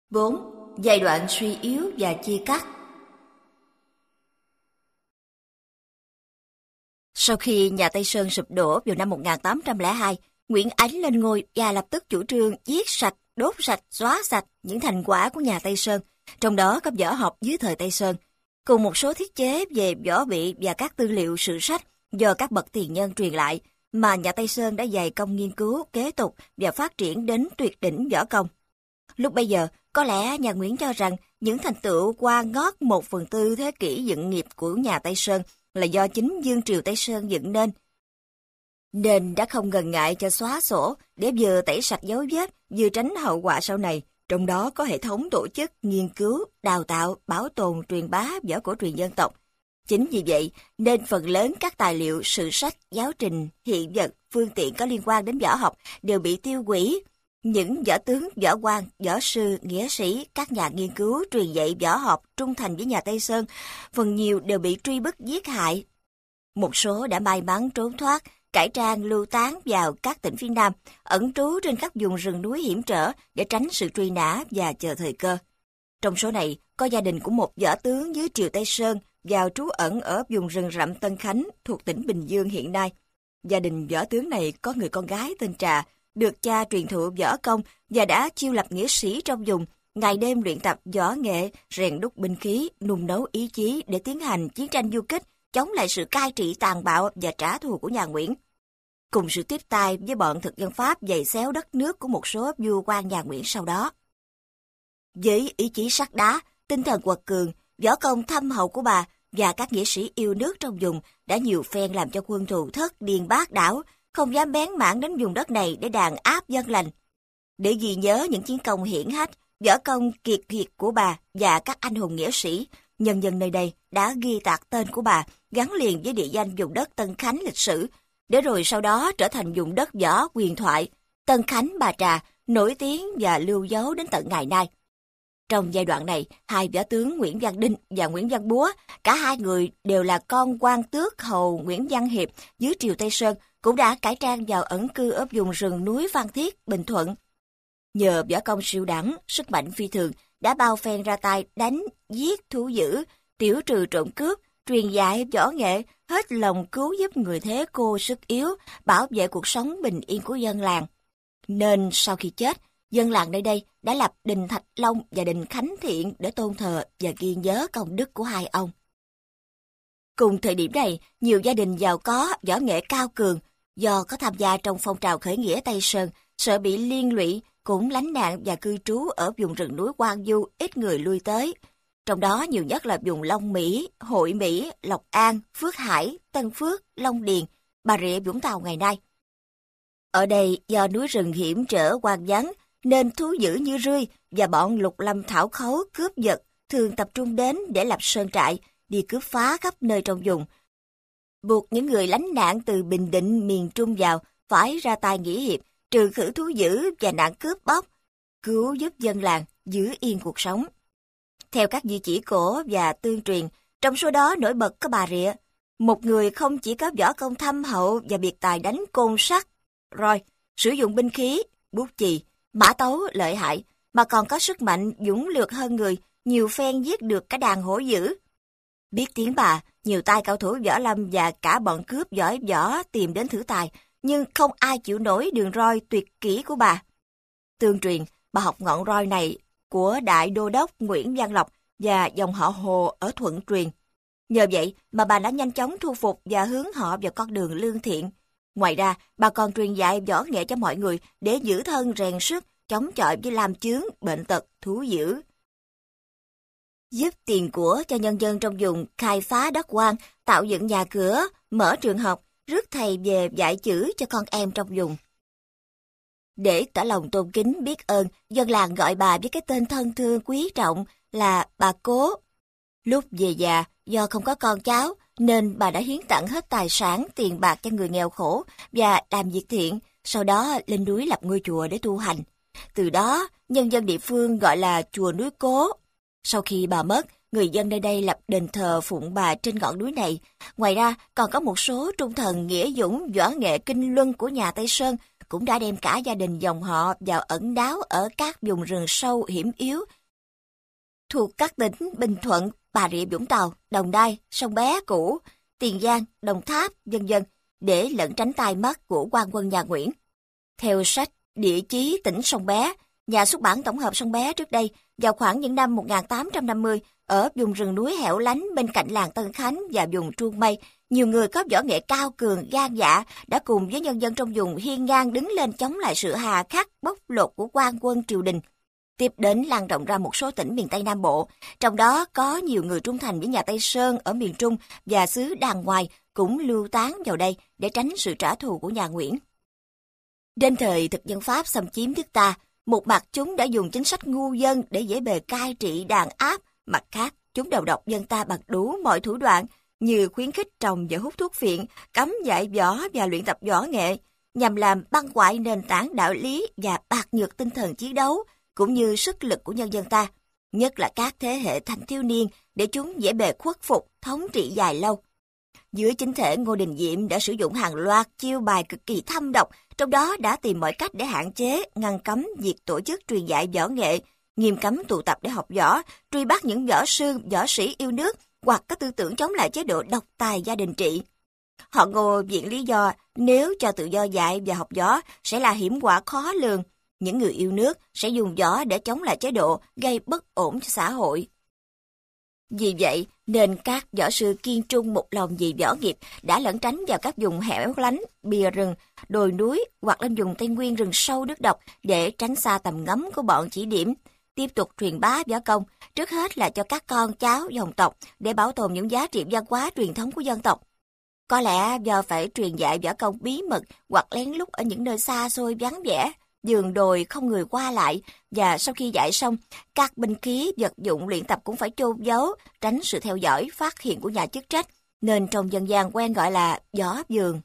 4. Giai đoạn suy yếu và chia cắt. Sau khi nhà Tây Sơn sụp đổ vào năm 1802, Nguyễn Ánh lên ngôi và lập tức chủ trương giết sạch, đốt sạch, xóa sạch những thành quả của nhà Tây Sơn, trong đó có võ học dưới thời Tây Sơn, cùng một số thiết chế về võ bị và các tư liệu sử sách do các bậc tiền nhân truyền lại mà nhà Tây Sơn đã dày công nghiên cứu, kế tục và phát triển đến tuyệt đỉnh võ công. Lúc bây giờ, có lẽ nhà Nguyễn cho rằng những thành tựu qua ngót 1/4 thế kỷ dựng nghiệp của nhà Tây Sơn là do chính vương triều Tây Sơn dựng nên đã không ngần ngại cho xóa sổ để vừa tẩy sạch dấu vết, vừa tránh hậu quả sau này. Trong đó có hệ thống tổ chức, nghiên cứu, đào tạo, bảo tồn, truyền bá võ cổ truyền dân tộc. Chính vì vậy, nên phần lớn các tài liệu, sử sách, giáo trình, hiện vật, phương tiện có liên quan đến võ học đều bị tiêu hủy. Những võ tướng, võ quan, võ sư, nghĩa sĩ, các nhà nghiên cứu truyền dạy võ học trung thành với nhà Tây Sơn, phần nhiều đều bị truy bức giết hại. Một số đã may mắn trốn thoát, cải trang lưu tán vào các tỉnh phía Nam, ẩn trú trên các vùng rừng núi hiểm trở để tránh sự truy nã và chờ thời cơ. Trong số này, có gia đình của một võ tướng dưới triều Tây Sơn vào trú ẩn ở vùng rừng rậm Tân Khánh thuộc tỉnh Bình Dương hiện nay. Gia đình võ tướng này có người con gái tên Trà, được cha truyền thụ võ công và đã chiêu lập nghĩa sĩ trong vùng, ngày đêm luyện tập võ nghệ, rèn đúc binh khí, nung nấu ý chí để tiến hành chiến tranh du kích, chống lại sự cai trị tàn bạo và trả thù của nhà Nguyễn. Cùng sự tiếp tay với bọn thực dân Pháp giày xéo đất nước của một số vua quan nhà Nguyễn sau đó. Với ý chí sắt đá, tinh thần quật cường, võ công thâm hậu của bà và các nghĩa sĩ yêu nước trong vùng đã nhiều phen làm cho quân thù thất điền bát đảo, không dám bén mảng đến vùng đất này để đàn áp dân lành. Để ghi nhớ những chiến công hiển hách, võ công kiệt hiệt của bà và các anh hùng nghĩa sĩ, nhân dân nơi đây đã ghi tạc tên của bà gắn liền với địa danh vùng đất Tân Khánh lịch sử, để rồi sau đó trở thành vùng đất võ huyền thoại, Tân Khánh Bà Trà, nổi tiếng và lưu dấu đến tận ngày nay. Trong giai đoạn này, hai võ tướng Nguyễn Văn Đinh và Nguyễn Văn Búa, cả hai người đều là con quan tước hầu Nguyễn Văn Hiệp dưới triều Tây Sơn, cũng đã cải trang vào ẩn cư ở vùng rừng núi Phan Thiết, Bình Thuận. Nhờ võ công siêu đẳng, sức mạnh phi thường, đã bao phen ra tay đánh, giết, thú dữ, tiểu trừ trộm cướp, truyền dạy võ nghệ, hết lòng cứu giúp người thế cô sức yếu, bảo vệ cuộc sống bình yên của dân làng. Nên sau khi chết, dân làng nơi đây đã lập đình Thạch Long và đình Khánh Thiện để tôn thờ và ghi nhớ công đức của hai ông. Cùng thời điểm này, nhiều gia đình giàu có, võ nghệ cao cường, do có tham gia trong phong trào khởi nghĩa Tây Sơn, sợ bị liên lụy, cũng lánh nạn và cư trú ở vùng rừng núi hoang vu ít người lui tới. Trong đó nhiều nhất là vùng Long Mỹ, Hội Mỹ, Lộc An, Phước Hải, Tân Phước, Long Điền, Bà Rịa Vũng Tàu ngày nay. Ở đây do núi rừng hiểm trở hoang vắng nên thú dữ như rươi và bọn lục lâm thảo khấu cướp giật thường tập trung đến để lập sơn trại, đi cướp phá khắp nơi trong vùng, buộc những người lánh nạn từ Bình Định miền Trung vào phải ra tay nghĩa hiệp, trừ khử thú dữ và nạn cướp bóc, cứu giúp dân làng giữ yên cuộc sống. Theo các di chỉ cổ và tương truyền, trong số đó nổi bật có Bà Rịa, một người không chỉ có võ công thâm hậu và biệt tài đánh côn sắt, roi, sử dụng binh khí, bút chì, mã tấu lợi hại, mà còn có sức mạnh dũng lược hơn người, nhiều phen giết được cả đàn hổ dữ. Biết tiếng bà, nhiều tay cao thủ võ lâm và cả bọn cướp giỏi võ tìm đến thử tài, nhưng không ai chịu nổi đường roi tuyệt kỹ của bà. Tương truyền, bà học ngọn roi này của Đại Đô đốc Nguyễn Văn Lộc và dòng họ Hồ ở Thuận Truyền. Nhờ vậy mà bà đã nhanh chóng thu phục và hướng họ vào con đường lương thiện. Ngoài ra, bà còn truyền dạy võ nghệ cho mọi người để giữ thân rèn sức, chống chọi với lam chướng, bệnh tật, thú dữ. Giúp tiền của cho nhân dân trong vùng khai phá đất hoang, tạo dựng nhà cửa, mở trường học, rước thầy về dạy chữ cho con em trong vùng. Để tỏ lòng tôn kính biết ơn, dân làng gọi bà với cái tên thân thương quý trọng là bà Cố. Lúc về già, do không có con cháu, nên bà đã hiến tặng hết tài sản, tiền bạc cho người nghèo khổ và làm việc thiện, sau đó lên núi lập ngôi chùa để tu hành. Từ đó, nhân dân địa phương gọi là chùa núi Cố. Sau khi bà mất, người dân nơi đây lập đền thờ phụng bà trên ngọn núi này. Ngoài ra, còn có một số trung thần nghĩa dũng võ nghệ kinh luân của nhà Tây Sơn cũng đã đem cả gia đình dòng họ vào ẩn náu ở các vùng rừng sâu hiểm yếu thuộc các tỉnh Bình Thuận, Bà Rịa Vũng Tàu, Đồng Nai, Sông Bé cũ, Tiền Giang, Đồng Tháp, vân vân, để lẩn tránh tai mắt của quan quân nhà Nguyễn. Theo sách Địa chí tỉnh Sông Bé, nhà xuất bản tổng hợp Sông Bé trước đây, vào khoảng những năm 1850, ở vùng rừng núi hẻo lánh bên cạnh làng Tân Khánh và vùng Truông Mây, nhiều người có võ nghệ cao cường, gan dạ đã cùng với nhân dân trong vùng hiên ngang đứng lên chống lại sự hà khắc bóc lột của quan quân triều đình. Tiếp đến lan rộng ra một số tỉnh miền Tây Nam Bộ, trong đó có nhiều người trung thành với nhà Tây Sơn ở miền Trung và xứ Đàng Ngoài cũng lưu tán vào đây để tránh sự trả thù của nhà Nguyễn. Đến thời thực dân Pháp xâm chiếm nước ta, một mặt chúng đã dùng chính sách ngu dân để dễ bề cai trị đàn áp, mặt khác chúng đầu độc dân ta bằng đủ mọi thủ đoạn như khuyến khích trồng và hút thuốc phiện, cấm dạy võ và luyện tập võ nghệ, nhằm làm băng hoại nền tảng đạo lý và bạc nhược tinh thần chiến đấu, cũng như sức lực của nhân dân ta, nhất là các thế hệ thanh thiếu niên để chúng dễ bề khuất phục, thống trị dài lâu. Dưới chính thể Ngô Đình Diệm đã sử dụng hàng loạt chiêu bài cực kỳ thâm độc, trong đó đã tìm mọi cách để hạn chế, ngăn cấm việc tổ chức truyền dạy võ nghệ, nghiêm cấm tụ tập để học võ, truy bắt những võ sư, võ sĩ yêu nước hoặc có tư tưởng chống lại chế độ độc tài gia đình trị. Họ Ngô viện lý do nếu cho tự do dạy và học võ sẽ là hiểm họa khó lường. Những người yêu nước sẽ dùng võ để chống lại chế độ gây bất ổn cho xã hội. Vì vậy, nên các võ sư kiên trung một lòng vì võ nghiệp đã lẩn tránh vào các vùng hẻo lánh, bìa rừng, đồi núi hoặc lên vùng Tây Nguyên rừng sâu nước độc để tránh xa tầm ngắm của bọn chỉ điểm, tiếp tục truyền bá võ công, trước hết là cho các con cháu dòng tộc để bảo tồn những giá trị văn hóa truyền thống của dân tộc. Có lẽ do phải truyền dạy võ công bí mật hoặc lén lút ở những nơi xa xôi vắng vẻ, vườn đồi không người qua lại, và sau khi dạy xong, các binh khí, vật dụng luyện tập cũng phải chôn giấu, tránh sự theo dõi, phát hiện của nhà chức trách, nên trong dân gian quen gọi là võ vườn.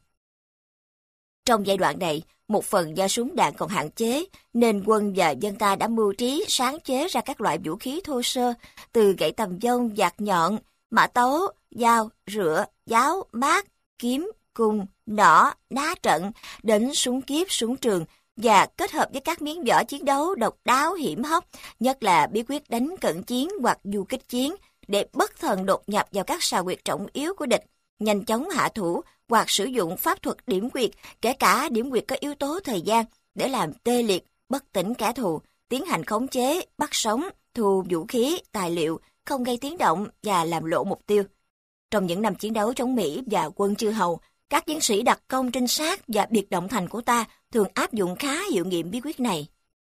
Trong giai đoạn này, một phần do súng đạn còn hạn chế, nên quân và dân ta đã mưu trí sáng chế ra các loại vũ khí thô sơ, từ gậy tầm vông, dạt nhọn, mã tấu, dao, rựa, giáo, mát, kiếm, cung, nỏ, ná trận, đến súng kiếp, súng trường, và kết hợp với các miếng võ chiến đấu độc đáo hiểm hóc, nhất là bí quyết đánh cận chiến hoặc du kích chiến, để bất thần đột nhập vào các sào huyệt trọng yếu của địch, nhanh chóng hạ thủ hoặc sử dụng pháp thuật điểm huyệt, kể cả điểm huyệt có yếu tố thời gian, để làm tê liệt, bất tỉnh kẻ thù, tiến hành khống chế, bắt sống, thu vũ khí, tài liệu, không gây tiếng động và làm lộ mục tiêu. Trong những năm chiến đấu chống Mỹ và quân Chư Hầu, các chiến sĩ đặc công trinh sát và biệt động thành của ta thường áp dụng khá hiệu nghiệm bí quyết này.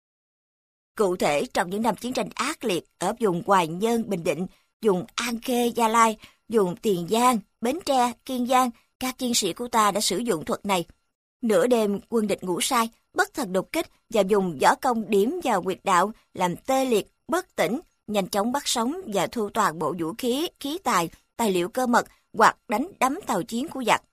Cụ thể, trong những năm chiến tranh ác liệt ở vùng Hoài Nhơn, Bình Định, vùng An Khê, Gia Lai, vùng Tiền Giang, Bến Tre, Kiên Giang, các chiến sĩ của ta đã sử dụng thuật này. Nửa đêm, quân địch ngủ say, bất thần đột kích và dùng võ công điểm vào huyệt đạo, làm tê liệt, bất tỉnh, nhanh chóng bắt sống và thu toàn bộ vũ khí, khí tài, tài liệu cơ mật hoặc đánh đắm tàu chiến của giặc.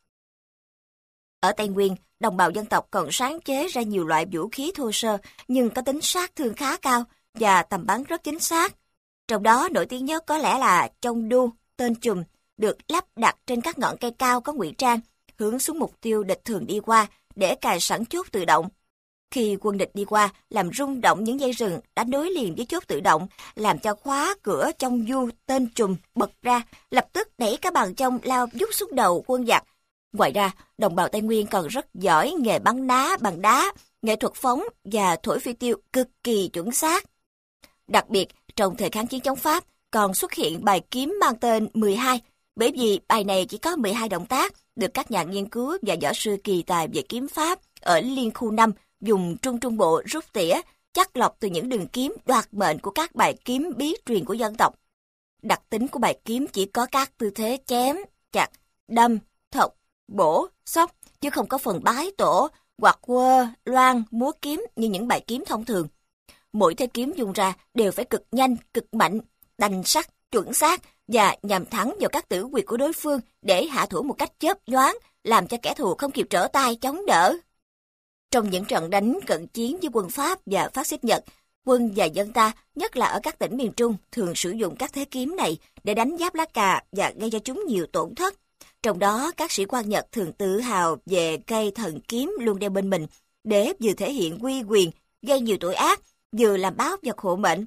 Ở Tây Nguyên, đồng bào dân tộc còn sáng chế ra nhiều loại vũ khí thô sơ nhưng có tính sát thương khá cao và tầm bắn rất chính xác. Trong đó nổi tiếng nhất có lẽ là chông đu, tên chùm, được lắp đặt trên các ngọn cây cao có ngụy trang, hướng xuống mục tiêu địch thường đi qua để cài sẵn chốt tự động. Khi quân địch đi qua, làm rung động những dây rừng đã nối liền với chốt tự động, làm cho khóa cửa chông du tên chùm bật ra, lập tức đẩy cả bàn chông lao vút xuống đầu quân giặc. Ngoài ra, đồng bào Tây Nguyên còn rất giỏi nghề bắn ná bằng đá, nghệ thuật phóng và thổi phi tiêu cực kỳ chuẩn xác. Đặc biệt, trong thời kháng chiến chống Pháp, còn xuất hiện bài kiếm mang tên 12, bởi vì bài này chỉ có 12 động tác, được các nhà nghiên cứu và võ sư kỳ tài về kiếm Pháp ở Liên khu 5, vùng Trung Trung Bộ rút tỉa, chắc lọc từ những đường kiếm đoạt mệnh của các bài kiếm bí truyền của dân tộc. Đặc tính của bài kiếm chỉ có các tư thế chém, chặt, đâm, thọc, bổ, xóc, chứ không có phần bái tổ, hoặc quơ, loan, múa kiếm như những bài kiếm thông thường. Mỗi thế kiếm dùng ra đều phải cực nhanh, cực mạnh, đanh sắc, chuẩn xác và nhằm thẳng vào các tử huyệt của đối phương để hạ thủ một cách chớp nhoáng, làm cho kẻ thù không kịp trở tay chống đỡ. Trong những trận đánh cận chiến với quân Pháp và phát xít Nhật, quân và dân ta, nhất là ở các tỉnh miền Trung, thường sử dụng các thế kiếm này để đánh giáp lá cà và gây cho chúng nhiều tổn thất. Trong đó, các sĩ quan Nhật thường tự hào về cây thần kiếm luôn đeo bên mình, để vừa thể hiện uy quyền, gây nhiều tội ác, vừa làm báo vật hộ mệnh.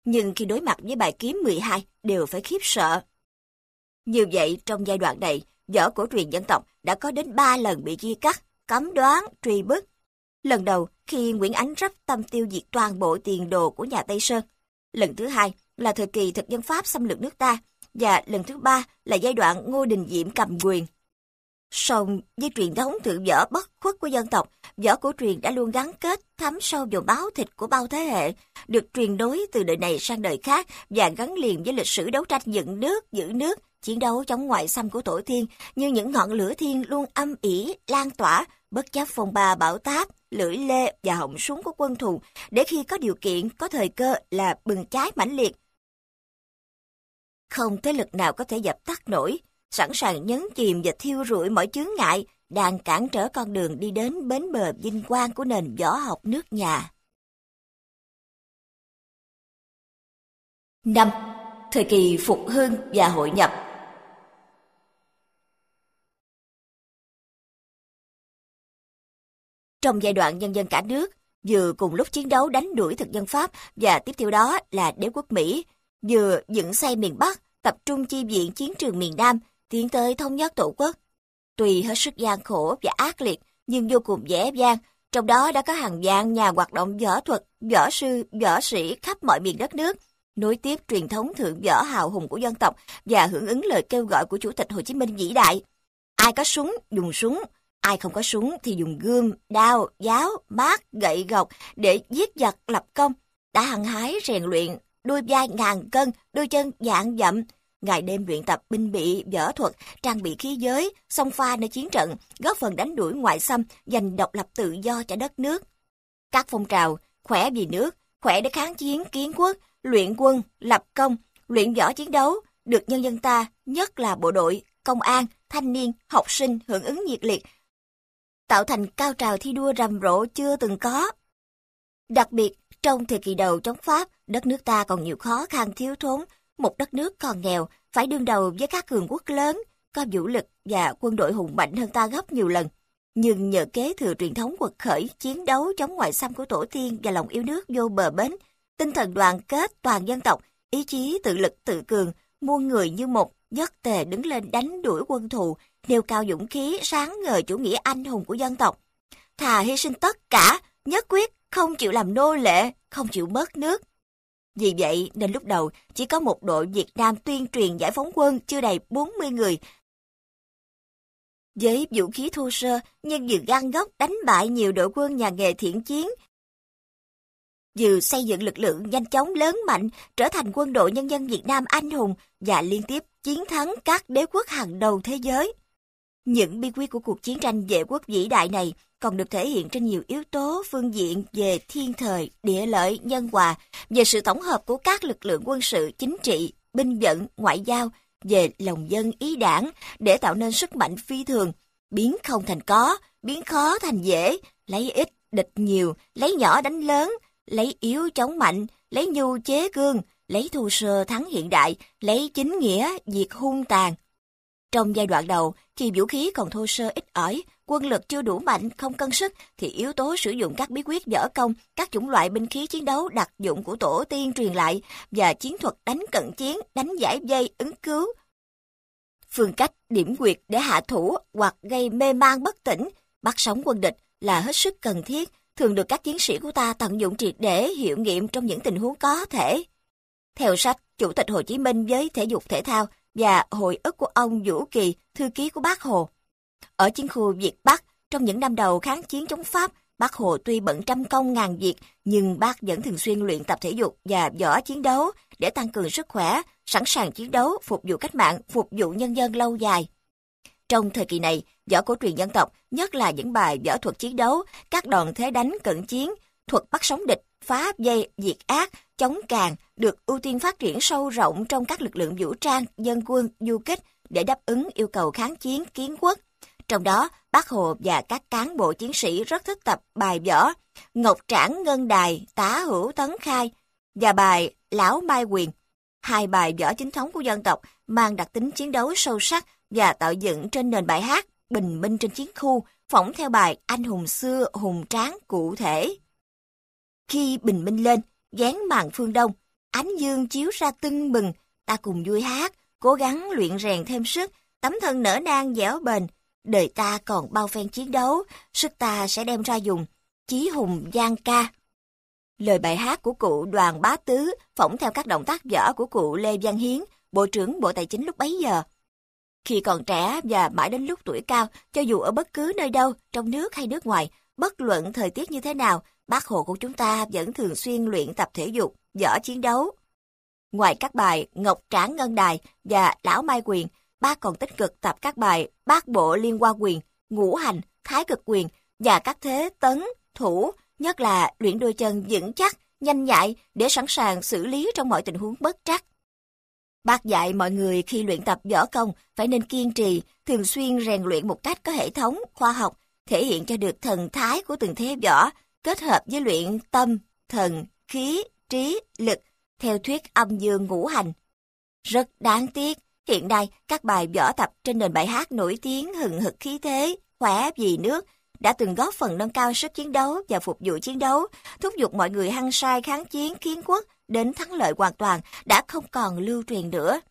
nhưng khi đối mặt với bài kiếm 12 đều phải khiếp sợ. Như vậy, trong giai đoạn này, võ cổ truyền dân tộc đã có đến 3 lần bị chia cắt, cấm đoán, truy bức. Lần đầu, khi Nguyễn Ánh rắp tâm tiêu diệt toàn bộ tiền đồ của nhà Tây Sơn. Lần thứ hai là thời kỳ thực dân Pháp xâm lược nước ta, và lần thứ ba là giai đoạn Ngô Đình Diệm cầm quyền. Song với truyền thống thượng võ bất khuất của dân tộc, võ cổ truyền đã luôn gắn kết thấm sâu vào máu thịt của bao thế hệ, được truyền nối từ đời này sang đời khác và gắn liền với lịch sử đấu tranh dựng nước, giữ nước, chiến đấu chống ngoại xâm của tổ tiên như những ngọn lửa thiên luôn âm ỉ, lan tỏa, bất chấp phong ba bão táp, lưỡi lê và họng súng của quân thù, để khi có điều kiện, có thời cơ là bừng cháy mãnh liệt. Không thế lực nào có thể dập tắt nổi, sẵn sàng nhấn chìm và thiêu rụi mọi chướng ngại, đang cản trở con đường đi đến bến bờ vinh quang của nền võ học nước nhà. 5. Thời kỳ phục hưng và hội nhập. Trong giai đoạn nhân dân cả nước, vừa cùng lúc chiến đấu đánh đuổi thực dân Pháp và tiếp theo đó là đế quốc Mỹ, vừa dựng xây miền Bắc, tập trung chi viện chiến trường miền Nam, tiến tới thống nhất tổ quốc. Tuy hết sức gian khổ và ác liệt, nhưng vô cùng vẻ vang, trong đó đã có hàng vạn nhà hoạt động võ thuật, võ sư, võ sĩ khắp mọi miền đất nước, nối tiếp truyền thống thượng võ hào hùng của dân tộc và hưởng ứng lời kêu gọi của Chủ tịch Hồ Chí Minh vĩ đại. Ai có súng, dùng súng, ai không có súng thì dùng gươm, đao, giáo, mác, gậy gộc để giết giặc lập công, đã hăng hái rèn luyện, đôi vai ngàn cân, đôi chân vạn dặm, ngày đêm luyện tập binh bị, võ thuật, trang bị khí giới, xông pha nơi chiến trận, góp phần đánh đuổi ngoại xâm, giành độc lập tự do cho đất nước. Các phong trào khỏe vì nước, khỏe để kháng chiến kiến quốc, luyện quân, lập công, luyện võ chiến đấu được nhân dân ta, nhất là bộ đội, công an, thanh niên, học sinh hưởng ứng nhiệt liệt, tạo thành cao trào thi đua rầm rộ chưa từng có. Đặc biệt, trong thời kỳ đầu chống Pháp, đất nước ta còn nhiều khó khăn thiếu thốn, một đất nước còn nghèo, phải đương đầu với các cường quốc lớn, có vũ lực và quân đội hùng mạnh hơn ta gấp nhiều lần. Nhưng nhờ kế thừa truyền thống quật khởi, chiến đấu chống ngoại xâm của tổ tiên và lòng yêu nước vô bờ bến, tinh thần đoàn kết toàn dân tộc, ý chí tự lực tự cường, muôn người như một, nhất tề đứng lên đánh đuổi quân thù, nêu cao dũng khí sáng ngời chủ nghĩa anh hùng của dân tộc. Thà hy sinh tất cả, nhất quyết không chịu làm nô lệ, không chịu mất nước. Vì vậy nên lúc đầu chỉ có một đội Việt Nam tuyên truyền giải phóng quân chưa đầy 40 người. Với vũ khí thô sơ nhưng vừa gan góc đánh bại nhiều đội quân nhà nghề thiện chiến, vừa xây dựng lực lượng nhanh chóng lớn mạnh trở thành quân đội nhân dân Việt Nam anh hùng và liên tiếp chiến thắng các đế quốc hàng đầu thế giới. Những bí quyết của cuộc chiến tranh vệ quốc vĩ đại này còn được thể hiện trên nhiều yếu tố phương diện về thiên thời, địa lợi, nhân hòa, về sự tổng hợp của các lực lượng quân sự, chính trị, binh vận, ngoại giao, về lòng dân ý đảng để tạo nên sức mạnh phi thường, biến không thành có, biến khó thành dễ, lấy ít địch nhiều, lấy nhỏ đánh lớn, lấy yếu chống mạnh, lấy nhu chế cương, lấy thô sơ thắng hiện đại, lấy chính nghĩa diệt hung tàn. Trong giai đoạn đầu, khi vũ khí còn thô sơ ít ỏi, quân lực chưa đủ mạnh, không cân sức, thì yếu tố sử dụng các bí quyết võ công, các chủng loại binh khí chiến đấu đặc dụng của tổ tiên truyền lại và chiến thuật đánh cận chiến, đánh giải vây, ứng cứu. Phương cách điểm quyệt để hạ thủ hoặc gây mê man bất tỉnh, bắt sống quân địch là hết sức cần thiết, thường được các chiến sĩ của ta tận dụng triệt để hiệu nghiệm trong những tình huống có thể. Theo sách Chủ tịch Hồ Chí Minh với thể dục thể thao và hồi ức của ông Vũ Kỳ, thư ký của Bác Hồ. Ở chiến khu Việt Bắc, trong những năm đầu kháng chiến chống Pháp, Bác Hồ tuy bận trăm công ngàn việc, nhưng Bác vẫn thường xuyên luyện tập thể dục và võ chiến đấu để tăng cường sức khỏe, sẵn sàng chiến đấu, phục vụ cách mạng, phục vụ nhân dân lâu dài. Trong thời kỳ này, võ cổ truyền dân tộc, nhất là những bài võ thuật chiến đấu, các đòn thế đánh cận chiến, thuật bắt sống địch, phá dây, diệt ác, chống càn, được ưu tiên phát triển sâu rộng trong các lực lượng vũ trang, dân quân, du kích để đáp ứng yêu cầu kháng chiến, kiến quốc. Trong đó, Bác Hồ và các cán bộ chiến sĩ rất thích tập bài võ Ngọc Trảng Ngân Đài, Tả Hữu Tấn Khai và bài Lão Mai Quyền. Hai bài võ chính thống của dân tộc mang đặc tính chiến đấu sâu sắc và tạo dựng trên nền bài hát Bình Minh trên chiến khu, phỏng theo bài Anh hùng xưa hùng tráng cụ thể. Khi bình minh lên, vén màn phương đông, ánh dương chiếu ra tưng bừng, ta cùng vui hát, cố gắng luyện rèn thêm sức, tấm thân nở nang dẻo bền. Đời ta còn bao phen chiến đấu, sức ta sẽ đem ra dùng, chí hùng giang ca. Lời bài hát của cụ Đoàn Bá Tứ phỏng theo các động tác võ của cụ Lê Văn Hiến, Bộ trưởng Bộ Tài chính lúc bấy giờ. Khi còn trẻ và mãi đến lúc tuổi cao, cho dù ở bất cứ nơi đâu, trong nước hay nước ngoài, bất luận thời tiết như thế nào, Bác Hồ của chúng ta vẫn thường xuyên luyện tập thể dục, võ chiến đấu. Ngoài các bài Ngọc Trảm Ngân Đài và Lão Mai Quyền, Bác còn tích cực tập các bài Bát Bộ Liên Hoa Quyền, Ngũ Hành, Thái Cực Quyền và các thế tấn, thủ, nhất là luyện đôi chân vững chắc, nhanh nhạy để sẵn sàng xử lý trong mọi tình huống bất trắc. Bác dạy mọi người khi luyện tập võ công phải nên kiên trì, thường xuyên rèn luyện một cách có hệ thống, khoa học, thể hiện cho được thần thái của từng thế võ, kết hợp với luyện tâm, thần, khí, trí, lực, theo thuyết âm dương ngũ hành. Rất đáng tiếc, hiện nay các bài võ tập trên nền bài hát nổi tiếng hừng hực khí thế, khỏe vì nước, đã từng góp phần nâng cao sức chiến đấu và phục vụ chiến đấu, thúc giục mọi người hăng say kháng chiến kiến quốc đến thắng lợi hoàn toàn, đã không còn lưu truyền nữa.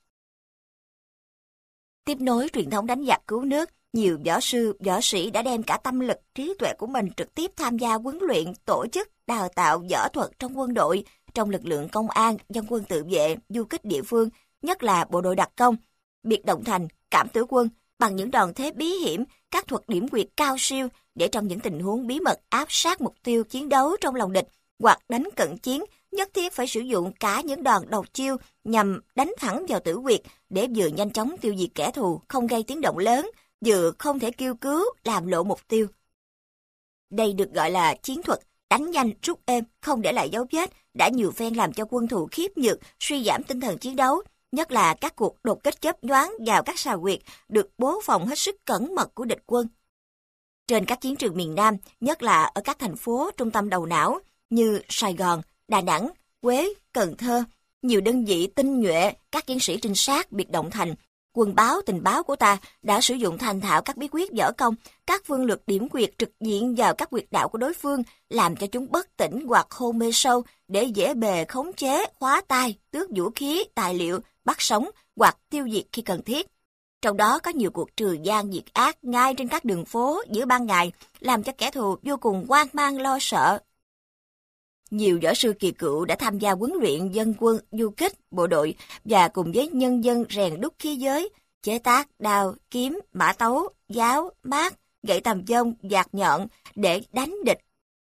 Tiếp nối truyền thống đánh giặc cứu nước, nhiều võ sư, võ sĩ đã đem cả tâm lực, trí tuệ của mình trực tiếp tham gia huấn luyện, tổ chức, đào tạo võ thuật trong quân đội, trong lực lượng công an, dân quân tự vệ, du kích địa phương, nhất là bộ đội đặc công, biệt động thành, cảm tử quân, bằng những đòn thế bí hiểm, các thuật điểm quyệt cao siêu để trong những tình huống bí mật áp sát mục tiêu chiến đấu trong lòng địch hoặc đánh cận chiến, nhất thiết phải sử dụng cả những đòn độc chiêu nhằm đánh thẳng vào tử huyệt để vừa nhanh chóng tiêu diệt kẻ thù, không gây tiếng động lớn, vừa không thể kêu cứu làm lộ mục tiêu. Đây được gọi là chiến thuật đánh nhanh rút êm, không để lại dấu vết, đã nhiều phen làm cho quân thù khiếp nhược, suy giảm tinh thần chiến đấu, nhất là các cuộc đột kích chớp nhoáng vào các sào huyệt được bố phòng hết sức cẩn mật của địch quân. Trên các chiến trường miền Nam, nhất là ở các thành phố trung tâm đầu não như Sài Gòn, Đà Nẵng, Huế, Cần Thơ, nhiều đơn vị tinh nhuệ, các chiến sĩ trinh sát, biệt động thành, quân báo, tình báo của ta đã sử dụng thành thạo các bí quyết võ công, các phương lược điểm quyệt trực diện vào các huyệt đạo của đối phương, làm cho chúng bất tỉnh hoặc hôn mê sâu để dễ bề khống chế, khóa tai, tước vũ khí, tài liệu, bắt sống hoặc tiêu diệt khi cần thiết. Trong đó có nhiều cuộc trừ gian diệt ác ngay trên các đường phố giữa ban ngày, làm cho kẻ thù vô cùng hoang mang lo sợ. Nhiều võ sư kỳ cựu đã tham gia huấn luyện dân quân, du kích, bộ đội và cùng với nhân dân rèn đúc khí giới, chế tác đao, kiếm, mã tấu, giáo, mác, gậy tầm vông, dạt nhọn để đánh địch.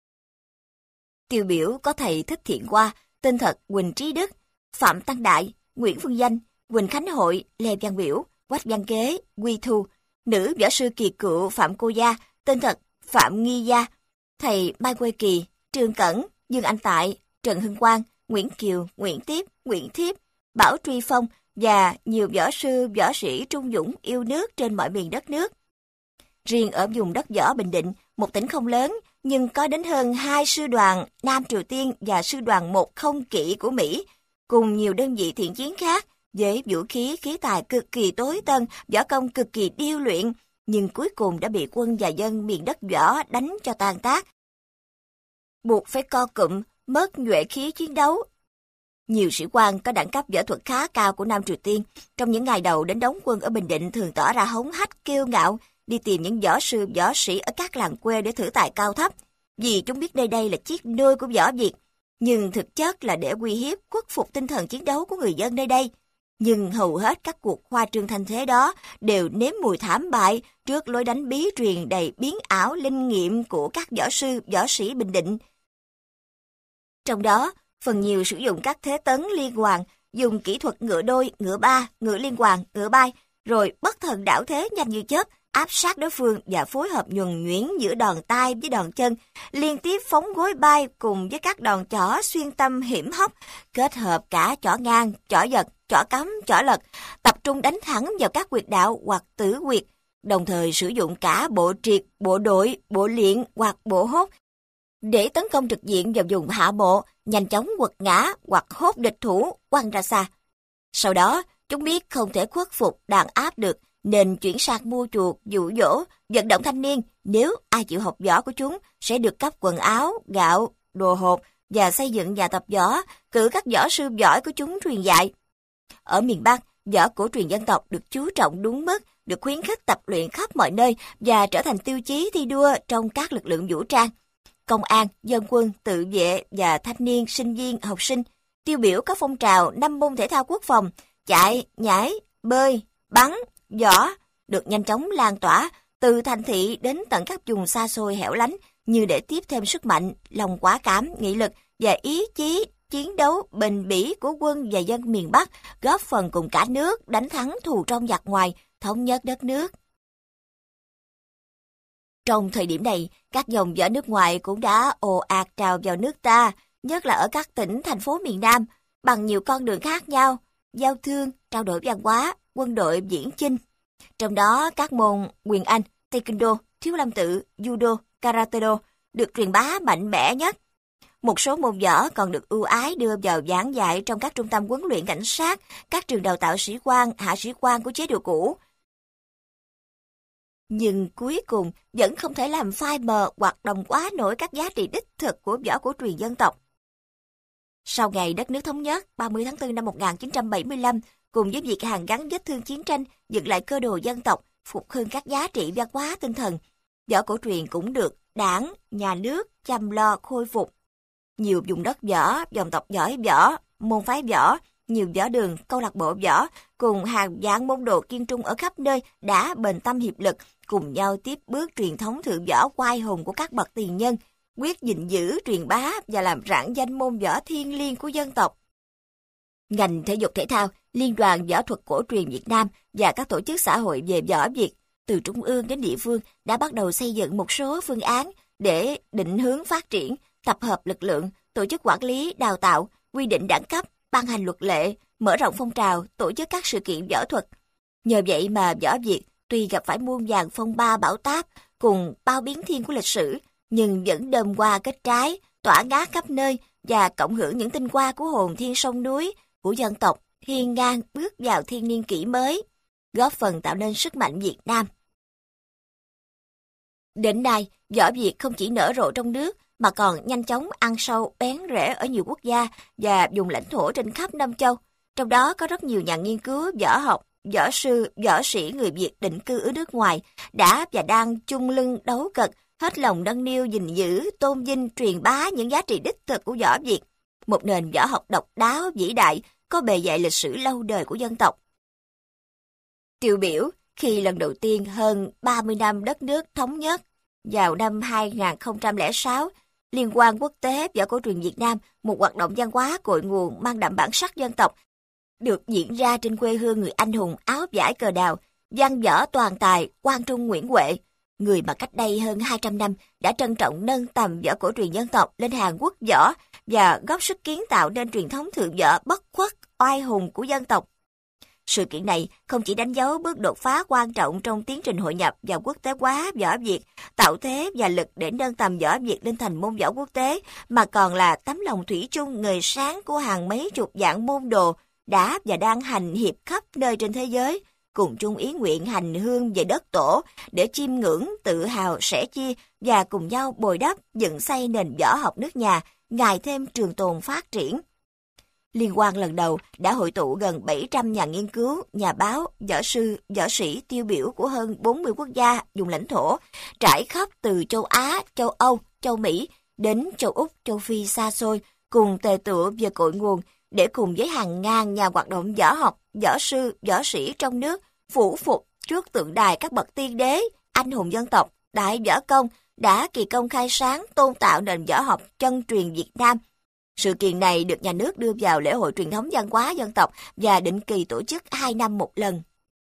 Tiêu biểu có thầy Thích Thiện Hoa, tên thật Huỳnh Trí Đức, Phạm Tăng Đại, Nguyễn Phương Danh, Huỳnh Khánh Hội, Lê Văn Biểu, Quách Văn Kế, Quy Thu. Nữ võ sư kỳ cựu Phạm Cô Gia, tên thật Phạm Nghi Gia, thầy Mai Quê Kỳ, Trương Cẩn, Dương Anh Tại, Trần Hưng Quang, Nguyễn Kiều, Nguyễn Tiếp, Nguyễn Thiếp, Bảo Truy Phong và nhiều võ sư, võ sĩ trung dũng yêu nước trên mọi miền đất nước. Riêng ở vùng đất võ Bình Định, một tỉnh không lớn nhưng có đến hơn 2 sư đoàn Nam Triều Tiên và sư đoàn 10 kỵ của Mỹ, cùng nhiều đơn vị thiện chiến khác với vũ khí, khí tài cực kỳ tối tân, võ công cực kỳ điêu luyện, nhưng cuối cùng đã bị quân và dân miền đất võ đánh cho tàn tác, buộc phải co cụm, mất nhuệ khí chiến đấu. Nhiều sĩ quan có đẳng cấp võ thuật khá cao của Nam Triều Tiên trong những ngày đầu đến đóng quân ở Bình Định thường tỏ ra hống hách kiêu ngạo, đi tìm những võ sư võ sĩ ở các làng quê để thử tài cao thấp, vì chúng biết nơi đây là chiếc nôi của võ Việt, nhưng thực chất là để uy hiếp khuất phục tinh thần chiến đấu của người dân nơi đây. Nhưng hầu hết các cuộc khoa trương thanh thế đó đều nếm mùi thảm bại trước lối đánh bí truyền đầy biến ảo linh nghiệm của các võ sư võ sĩ Bình Định. Trong đó, phần nhiều sử dụng các thế tấn liên hoàn, dùng kỹ thuật ngựa đôi, ngựa ba, ngựa liên hoàn, ngựa bay, rồi bất thần đảo thế nhanh như chớp, áp sát đối phương và phối hợp nhuần nhuyễn giữa đòn tay với đòn chân, liên tiếp phóng gối bay cùng với các đòn chỏ xuyên tâm hiểm hóc, kết hợp cả chỏ ngang, chỏ giật, chỏ cắm, chỏ lật, tập trung đánh thẳng vào các huyệt đạo hoặc tử huyệt, đồng thời sử dụng cả bộ triệt, bộ đội, bộ luyện hoặc bộ hốt để tấn công trực diện vào vùng hạ bộ, nhanh chóng quật ngã hoặc hốt địch thủ quăng ra xa. Sau đó, chúng biết không thể khuất phục đàn áp được, nên chuyển sang mua chuộc, dụ dỗ, vận động thanh niên. Nếu ai chịu học võ của chúng sẽ được cấp quần áo, gạo, đồ hộp, và xây dựng nhà tập võ, cử các võ sư giỏi của chúng truyền dạy. Ở miền Bắc, võ cổ truyền dân tộc được chú trọng đúng mức, được khuyến khích tập luyện khắp mọi nơi và trở thành tiêu chí thi đua trong các lực lượng vũ trang. Công an, dân quân, tự vệ và thanh niên, sinh viên, học sinh tiêu biểu các phong trào 5 môn thể thao quốc phòng, chạy, nhảy, bơi, bắn, võ được nhanh chóng lan tỏa từ thành thị đến tận các vùng xa xôi hẻo lánh như để tiếp thêm sức mạnh, lòng quả cảm, nghị lực và ý chí chiến đấu bền bỉ của quân và dân miền Bắc, góp phần cùng cả nước đánh thắng thù trong giặc ngoài, thống nhất đất nước. Trong thời điểm này, các dòng võ nước ngoài cũng đã ồ ạt trào vào nước ta, nhất là ở các tỉnh, thành phố miền Nam, bằng nhiều con đường khác nhau, giao thương, trao đổi văn hóa, quân đội viễn chinh. Trong đó, các môn quyền Anh, Taekwondo, Thiếu Lâm Tự, Judo, Karate-do được truyền bá mạnh mẽ nhất. Một số môn võ còn được ưu ái đưa vào giảng dạy trong các trung tâm huấn luyện cảnh sát, các trường đào tạo sĩ quan, hạ sĩ quan của chế độ cũ. Nhưng cuối cùng vẫn không thể làm phai mờ hoặc đồng quá nổi các giá trị đích thực của võ cổ truyền dân tộc. Sau ngày đất nước thống nhất 30 tháng 4 năm 1975, cùng với việc hàn gắn vết thương chiến tranh, dựng lại cơ đồ dân tộc, phục hưng các giá trị văn hóa tinh thần, võ cổ truyền cũng được Đảng, nhà nước chăm lo khôi phục. Nhiều vùng đất võ, dòng tộc giỏi võ, môn phái võ, nhiều võ đường, câu lạc bộ võ, cùng hàng vạn môn đồ kiên trung ở khắp nơi đã bền tâm hiệp lực, cùng nhau tiếp bước truyền thống thượng võ oai hùng của các bậc tiền nhân, quyết gìn giữ, truyền bá và làm rạng danh môn võ thiêng liêng của dân tộc. Ngành thể dục thể thao, Liên đoàn Võ thuật cổ truyền Việt Nam và các tổ chức xã hội về võ Việt, từ trung ương đến địa phương đã bắt đầu xây dựng một số phương án để định hướng phát triển, tập hợp lực lượng, tổ chức quản lý, đào tạo, quy định đẳng cấp, ban hành luật lệ, mở rộng phong trào, tổ chức các sự kiện võ thuật. Nhờ vậy mà võ Việt tuy gặp phải muôn vàn phong ba bão táp cùng bao biến thiên của lịch sử, nhưng vẫn đơm hoa kết trái, tỏa ngát khắp nơi và cộng hưởng những tinh hoa của hồn thiên sông núi, của dân tộc, hiên ngang bước vào thiên niên kỷ mới, góp phần tạo nên sức mạnh Việt Nam. Đến nay, võ Việt không chỉ nở rộ trong nước, mà còn nhanh chóng ăn sâu bén rễ ở nhiều quốc gia và vùng lãnh thổ trên khắp Nam Châu. Trong đó có rất nhiều nhà nghiên cứu võ học, võ sư, võ sĩ người Việt định cư ở nước ngoài đã và đang chung lưng đấu cật, hết lòng nâng niu gìn giữ, tôn vinh, truyền bá những giá trị đích thực của võ Việt, một nền võ học độc đáo, vĩ đại, có bề dày lịch sử lâu đời của dân tộc. Tiêu biểu, khi lần đầu tiên hơn 30 năm đất nước thống nhất, vào năm 2006, Liên hoan quốc tế võ cổ truyền Việt Nam, một hoạt động văn hóa cội nguồn mang đậm bản sắc dân tộc, được diễn ra trên quê hương người anh hùng áo vải cờ đào, văn võ toàn tài Quang Trung Nguyễn Huệ, người mà cách đây hơn 200 năm đã trân trọng nâng tầm võ cổ truyền dân tộc lên hàng quốc võ và góp sức kiến tạo nên truyền thống thượng võ bất khuất, oai hùng của dân tộc. Sự kiện này không chỉ đánh dấu bước đột phá quan trọng trong tiến trình hội nhập và quốc tế hóa võ Việt, tạo thế và lực để nâng tầm võ Việt lên thành môn võ quốc tế, mà còn là tấm lòng thủy chung ngời sáng của hàng mấy chục vạn môn đồ đã và đang hành hiệp khắp nơi trên thế giới, cùng chung ý nguyện hành hương về đất tổ để chiêm ngưỡng, tự hào, sẻ chia và cùng nhau bồi đắp, dựng xây nền võ học nước nhà, ngày thêm trường tồn phát triển. Liên hoan lần đầu đã hội tụ gần 700 nhà nghiên cứu, nhà báo, võ sư, võ sĩ tiêu biểu của hơn 40 quốc gia, vùng lãnh thổ, trải khắp từ châu Á, châu Âu, châu Mỹ đến châu Úc, châu Phi xa xôi, cùng tề tựu về cội nguồn để cùng với hàng ngàn nhà hoạt động võ học, võ sư, võ sĩ trong nước phủ phục trước tượng đài các bậc tiên đế, anh hùng dân tộc, đại võ công đã kỳ công khai sáng tôn tạo nền võ học chân truyền Việt Nam. Sự kiện này được nhà nước đưa vào lễ hội truyền thống văn hóa dân tộc và định kỳ tổ chức 2 năm một lần.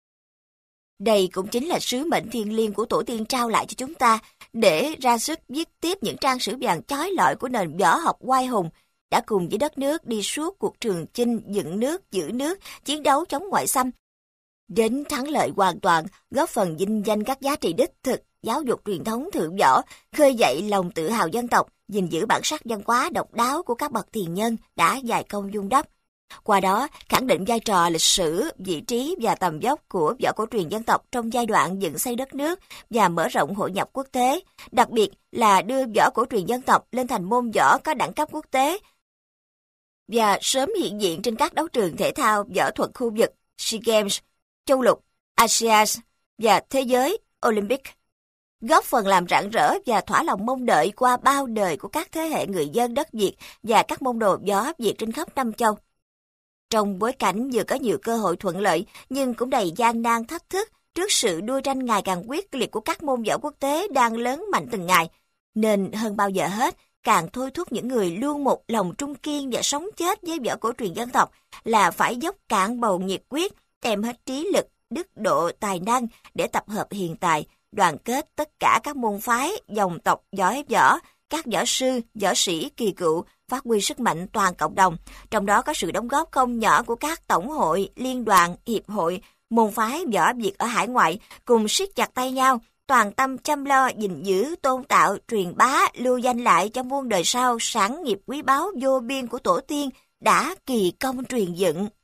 Đây cũng chính là sứ mệnh thiêng liêng của tổ tiên trao lại cho chúng ta để ra sức viết tiếp những trang sử vàng chói lọi của nền võ học oai hùng, đã cùng với đất nước đi suốt cuộc trường chinh dựng nước, giữ nước, chiến đấu chống ngoại xâm, đến thắng lợi hoàn toàn, góp phần vinh danh các giá trị đích thực, giáo dục truyền thống thượng võ, khơi dậy lòng tự hào dân tộc, gìn giữ bản sắc văn hóa độc đáo của các bậc tiền nhân đã dày công vun đắp. Qua đó, khẳng định vai trò lịch sử, vị trí và tầm vóc của võ cổ truyền dân tộc trong giai đoạn dựng xây đất nước và mở rộng hội nhập quốc tế, đặc biệt là đưa võ cổ truyền dân tộc lên thành môn võ có đẳng cấp quốc tế và sớm hiện diện trên các đấu trường thể thao võ thuật khu vực SEA Games, châu lục, ASEAN và thế giới Olympic, góp phần làm rạng rỡ và thỏa lòng mong đợi qua bao đời của các thế hệ người dân đất Việt và các môn đồ võ Việt trên khắp năm châu. Trong bối cảnh vừa có nhiều cơ hội thuận lợi nhưng cũng đầy gian nan thách thức trước sự đua tranh ngày càng quyết liệt của các môn võ quốc tế đang lớn mạnh từng ngày, nên hơn bao giờ hết càng thôi thúc những người luôn một lòng trung kiên và sống chết với võ cổ truyền dân tộc là phải dốc cạn bầu nhiệt quyết, đem hết trí lực, đức độ, tài năng để tập hợp hiền tài, đoàn kết tất cả các môn phái, dòng tộc giỏi võ, các võ sư, võ sĩ kỳ cựu, phát huy sức mạnh toàn cộng đồng, trong đó có sự đóng góp không nhỏ của các tổng hội, liên đoàn, hiệp hội, môn phái võ Việt ở hải ngoại, cùng siết chặt tay nhau, toàn tâm chăm lo gìn giữ, tôn tạo, truyền bá, lưu danh lại cho muôn đời sau sản nghiệp quý báu vô biên của tổ tiên đã kỳ công truyền dựng.